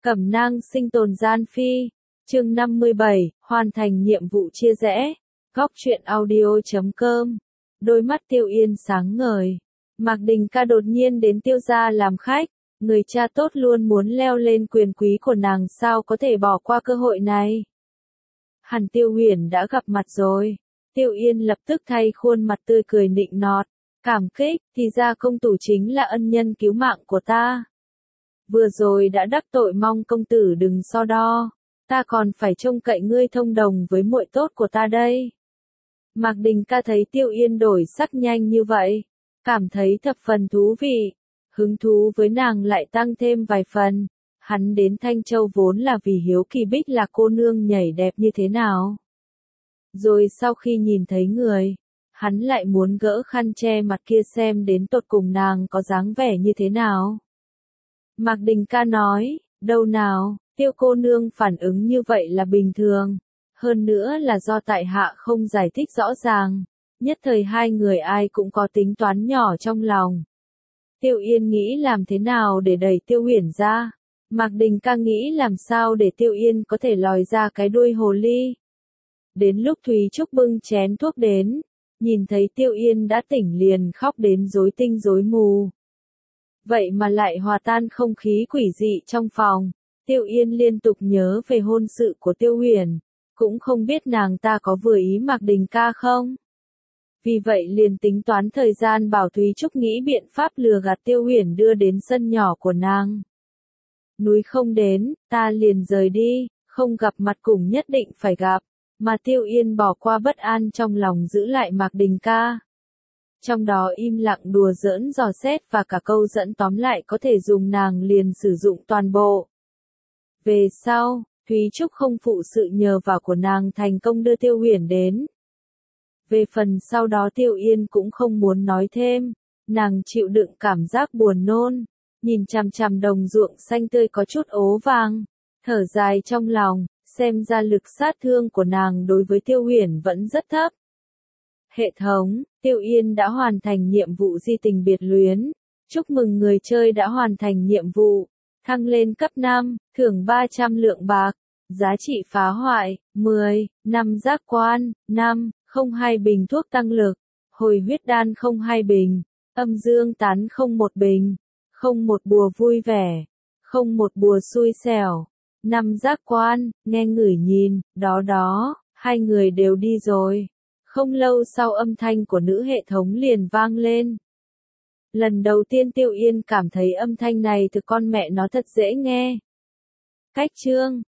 Cẩm nang sinh tồn gian phi. Chương 57, hoàn thành nhiệm vụ chia rẽ. Góc truyện audio.com. Đôi mắt Tiêu Yên sáng ngời. Mạc Đình Ca đột nhiên đến Tiêu gia làm khách, người cha tốt luôn muốn leo lên quyền quý của nàng sao có thể bỏ qua cơ hội này. Hẳn Tiêu Huyền đã gặp mặt rồi. Tiêu Yên lập tức thay khuôn mặt tươi cười nịnh nọt, cảm kích, thì ra công tử chính là ân nhân cứu mạng của ta. Vừa rồi đã đắc tội, mong công tử đừng so đo, ta còn phải trông cậy ngươi thông đồng với muội tốt của ta đây. Mạc Đình Ca thấy Tiêu Yên đổi sắc nhanh như vậy, cảm thấy thập phần thú vị, hứng thú với nàng lại tăng thêm vài phần. Hắn đến Thanh Châu vốn là vì hiếu kỳ Bích Lạc cô nương nhảy đẹp như thế nào. Rồi sau khi nhìn thấy người, hắn lại muốn gỡ khăn che mặt kia xem đến tột cùng nàng có dáng vẻ như thế nào. Mạc Đình Ca nói, đâu nào, Tiêu cô nương phản ứng như vậy là bình thường, hơn nữa là do tại hạ không giải thích rõ ràng, nhất thời hai người ai cũng có tính toán nhỏ trong lòng. Tiêu Yên nghĩ làm thế nào để đẩy Tiêu Huyền ra, Mạc Đình Ca nghĩ làm sao để Tiêu Yên có thể lòi ra cái đuôi hồ ly. Đến lúc Thúy Trúc bưng chén thuốc đến, nhìn thấy Tiêu Yên đã tỉnh liền khóc đến rối tinh rối mù. Vậy mà lại hòa tan không khí quỷ dị trong phòng. Tiêu Yên liên tục nhớ về hôn sự của Tiêu Huyền, cũng không biết nàng ta có vừa ý Mạc Đình Ca không. Vì vậy liền tính toán thời gian bảo Thúy Trúc nghĩ biện pháp lừa gạt Tiêu Huyền đưa đến sân nhỏ của nàng. Núi không đến, ta liền rời đi, không gặp mặt cùng nhất định phải gặp, mà Tiêu Yên bỏ qua bất an trong lòng giữ lại Mạc Đình Ca. Trong đó im lặng đùa giỡn dò xét và cả câu dẫn tóm lại có thể dùng nàng liền sử dụng toàn bộ. Về sau, Thúy Trúc không phụ sự nhờ vả của nàng thành công đưa Tiêu Huyền đến. Về phần sau đó Tiêu Yên cũng không muốn nói thêm, nàng chịu đựng cảm giác buồn nôn, nhìn chằm chằm đồng ruộng xanh tươi có chút ố vàng, thở dài trong lòng, xem ra lực sát thương của nàng đối với Tiêu Huyền vẫn rất thấp. Hệ thống, Tiêu Yên đã hoàn thành nhiệm vụ di tình biệt luyến. Chúc mừng người chơi đã hoàn thành nhiệm vụ. Thăng lên cấp 5, thưởng 300 lượng bạc. Giá trị phá hoại, 10, 5 giác quan, 5, 02 bình thuốc tăng lực. Hồi huyết đan 02 bình. Âm dương tán 01 bình. 01 bùa vui vẻ. 01 bùa xui xẻo. 5 giác quan, nghe ngửi nhìn, đó, hai người đều đi rồi. Không lâu sau âm thanh của nữ hệ thống liền vang lên. Lần đầu tiên Tiêu Yên cảm thấy âm thanh này từ con mẹ nó thật dễ nghe. Cách chương